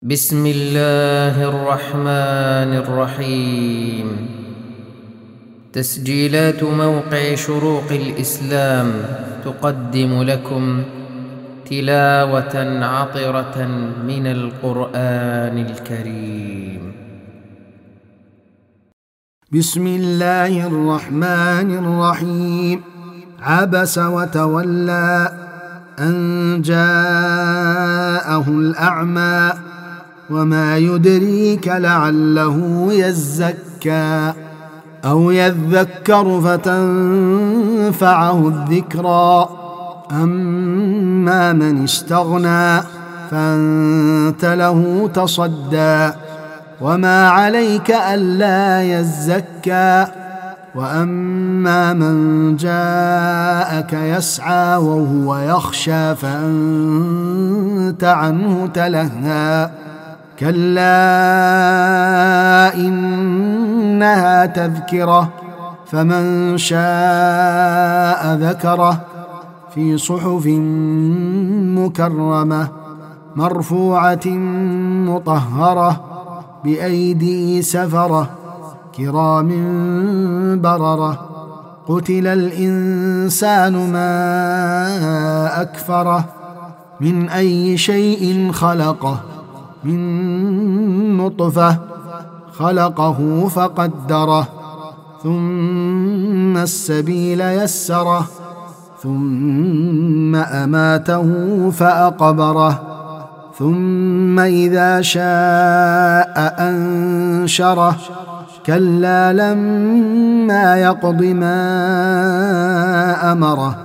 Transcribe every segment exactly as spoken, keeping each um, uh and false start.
بسم الله الرحمن الرحيم. تسجيلات موقع شروق الإسلام تقدم لكم تلاوة عطرة من القرآن الكريم. بسم الله الرحمن الرحيم. عبس وتولى أن جاءه الأعمى وما يدريك لعله يزكى أو يذكر فتنفعه الذكرى. أما من استغنى فأنت له تصدى وما عليك ألا يزكى. وأما من جاءك يسعى وهو يخشى فأنت عنه تلهى. كلا إنها تذكرة فمن شاء ذكره في صحف مكرمة مرفوعة مطهرة بأيدي سفرة كرام بررة. قتل الإنسان ما أكفره من أي شيء خلقه من نطفة خلقه فقدره ثم السبيل يسره ثم أماته فأقبره ثم إذا شاء أنشره. كلا لما يقض ما أمره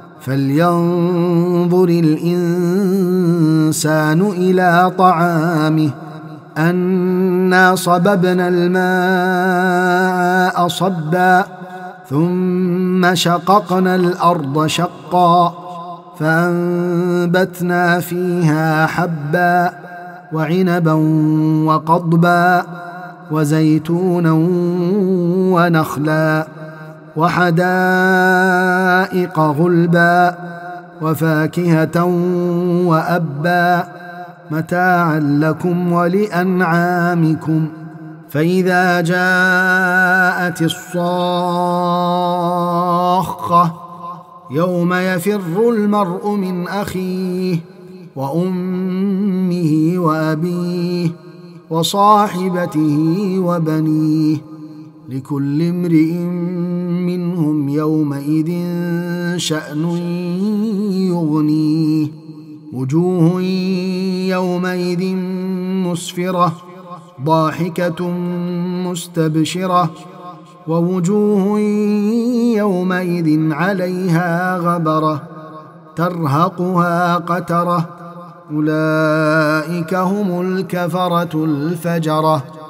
فلينظر الإنسان إلى طعامه أنا صببنا الماء صبا ثم شققنا الأرض شقا فأنبتنا فيها حبا وعنبا وقضبا وزيتونا ونخلا وحدائق غلبا وفاكهة وأبا متاعا لكم ولأنعامكم. فإذا جاءت الصاخة يوم يفر المرء من أخيه وأمه وأبيه وصاحبته وبنيه لكل امرئ منهم يومئذ شأن يغنيه. وجوه يومئذ مسفرة ضاحكة مستبشرة ووجوه يومئذ عليها غبرة ترهقها قترة. أولئك هم الكفرة الفجرة.